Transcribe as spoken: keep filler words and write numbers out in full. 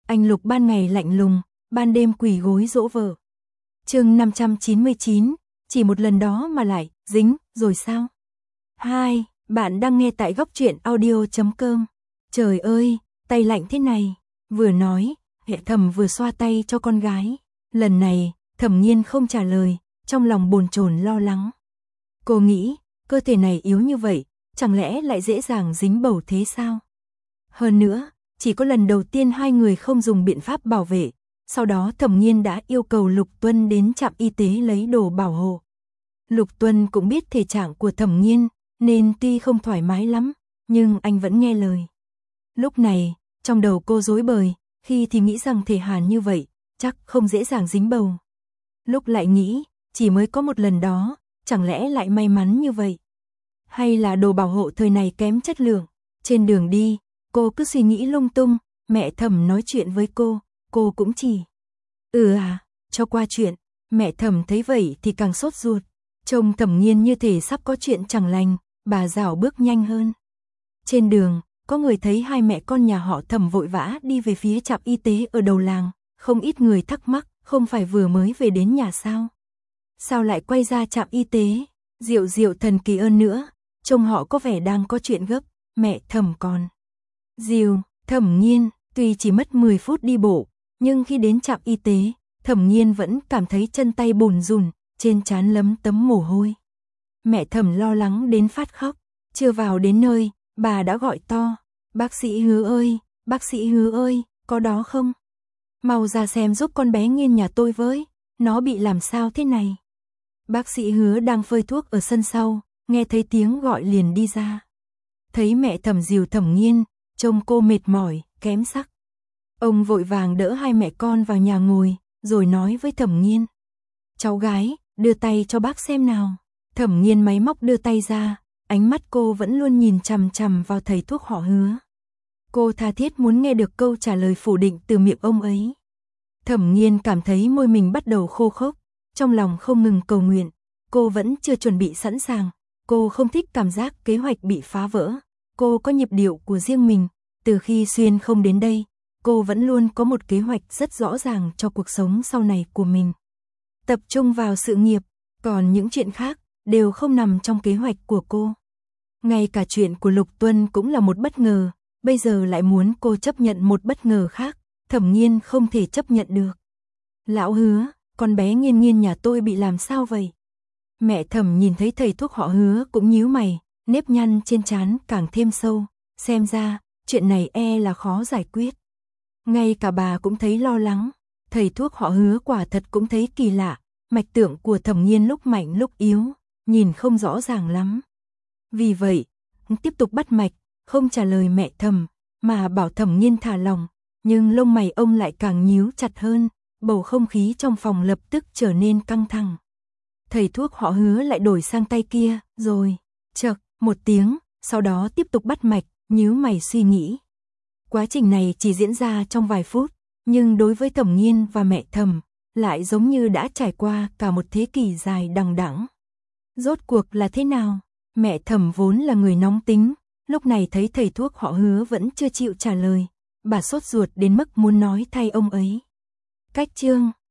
Anh Lục ban ngày lạnh lùng, ban đêm quỳ gối dỗ vợ. Chương năm trăm chín mươi chín, chỉ một lần đó mà lại dính rồi sao? Hai, bạn đang nghe tại góc truyện audio chấm com. Trời ơi, tay lạnh thế này. Vừa nói, Hệ Thẩm vừa xoa tay cho con gái. Lần này, Thẩm Nhiên không trả lời, trong lòng bồn chồn lo lắng. Cô nghĩ, cơ thể này yếu như vậy, chẳng lẽ lại dễ dàng dính bầu thế sao? Hơn nữa, chỉ có lần đầu tiên hai người không dùng biện pháp bảo vệ, sau đó Thẩm Nhiên đã yêu cầu Lục Tuân đến trạm y tế lấy đồ bảo hộ. Lục Tuân cũng biết thể trạng của Thẩm Nhiên, nên tuy không thoải mái lắm, nhưng anh vẫn nghe lời. Lúc này, trong đầu cô rối bời, khi thì nghĩ rằng thể Hàn như vậy, chắc không dễ dàng dính bầu. Lúc lại nghĩ, chỉ mới có một lần đó, chẳng lẽ lại may mắn như vậy? Hay là đồ bảo hộ thời này kém chất lượng? Trên đường đi, cô cứ suy nghĩ lung tung, mẹ Thẩm nói chuyện với cô, cô cũng chỉ ừ à, cho qua chuyện. Mẹ Thẩm thấy vậy thì càng sốt ruột, trông Thẩm Nhiên như thể sắp có chuyện chẳng lành, bà rảo bước nhanh hơn. Trên đường, có người thấy hai mẹ con nhà họ Thẩm vội vã đi về phía trạm y tế ở đầu làng, không ít người thắc mắc, không phải vừa mới về đến nhà sao? Sao lại quay ra trạm y tế? Diệu Diệu thần kỳ ơn nữa, trông họ có vẻ đang có chuyện gấp, mẹ Thẩm còn dìu. Thẩm Nhiên, tuy chỉ mất mười phút đi bộ, nhưng khi đến trạm y tế, Thẩm Nhiên vẫn cảm thấy chân tay bùn rùn, trên trán lấm tấm mồ hôi. Mẹ Thẩm lo lắng đến phát khóc, chưa vào đến nơi, bà đã gọi to, bác sĩ Hứa ơi, bác sĩ Hứa ơi, có đó không? Mau ra xem giúp con bé Nghiên nhà tôi với, nó bị làm sao thế này? Bác sĩ Hứa đang phơi thuốc ở sân sau, nghe thấy tiếng gọi liền đi ra. Thấy mẹ Thẩm dìu Thẩm Nhiên, trông cô mệt mỏi, kém sắc. Ông vội vàng đỡ hai mẹ con vào nhà ngồi, rồi nói với Thẩm Nhiên. Cháu gái, đưa tay cho bác xem nào. Thẩm Nhiên máy móc đưa tay ra, ánh mắt cô vẫn luôn nhìn chằm chằm vào thầy thuốc họ Hứa. Cô tha thiết muốn nghe được câu trả lời phủ định từ miệng ông ấy. Thẩm Nhiên cảm thấy môi mình bắt đầu khô khốc, trong lòng không ngừng cầu nguyện. Cô vẫn chưa chuẩn bị sẵn sàng, cô không thích cảm giác kế hoạch bị phá vỡ. Cô có nhịp điệu của riêng mình, từ khi Xuyên không đến đây, cô vẫn luôn có một kế hoạch rất rõ ràng cho cuộc sống sau này của mình. Tập trung vào sự nghiệp, còn những chuyện khác đều không nằm trong kế hoạch của cô. Ngay cả chuyện của Lục Tuân cũng là một bất ngờ, bây giờ lại muốn cô chấp nhận một bất ngờ khác, Thẩm Nhiên không thể chấp nhận được. Lão Hứa, con bé Nghiên Nghiên nhà tôi bị làm sao vậy? Mẹ Thẩm nhìn thấy thầy thuốc họ Hứa cũng nhíu mày, nếp nhăn trên trán càng thêm sâu, xem ra, chuyện này e là khó giải quyết. Ngay cả bà cũng thấy lo lắng, thầy thuốc họ Hứa quả thật cũng thấy kỳ lạ, mạch tượng của Thẩm Nhiên lúc mạnh lúc yếu, nhìn không rõ ràng lắm. Vì vậy, tiếp tục bắt mạch, không trả lời mẹ Thẩm, mà bảo Thẩm Nhiên thả lòng, nhưng lông mày ông lại càng nhíu chặt hơn, bầu không khí trong phòng lập tức trở nên căng thẳng. Thầy thuốc họ Hứa lại đổi sang tay kia, rồi, chậc, một tiếng, sau đó tiếp tục bắt mạch, nhíu mày suy nghĩ. Quá trình này chỉ diễn ra trong vài phút, nhưng đối với Thẩm Nhiên và mẹ Thẩm, lại giống như đã trải qua cả một thế kỷ dài đằng đẵng. Rốt cuộc là thế nào? Mẹ Thẩm vốn là người nóng tính, lúc này thấy thầy thuốc họ Hứa vẫn chưa chịu trả lời, bà sốt ruột đến mức muốn nói thay ông ấy. Cách chương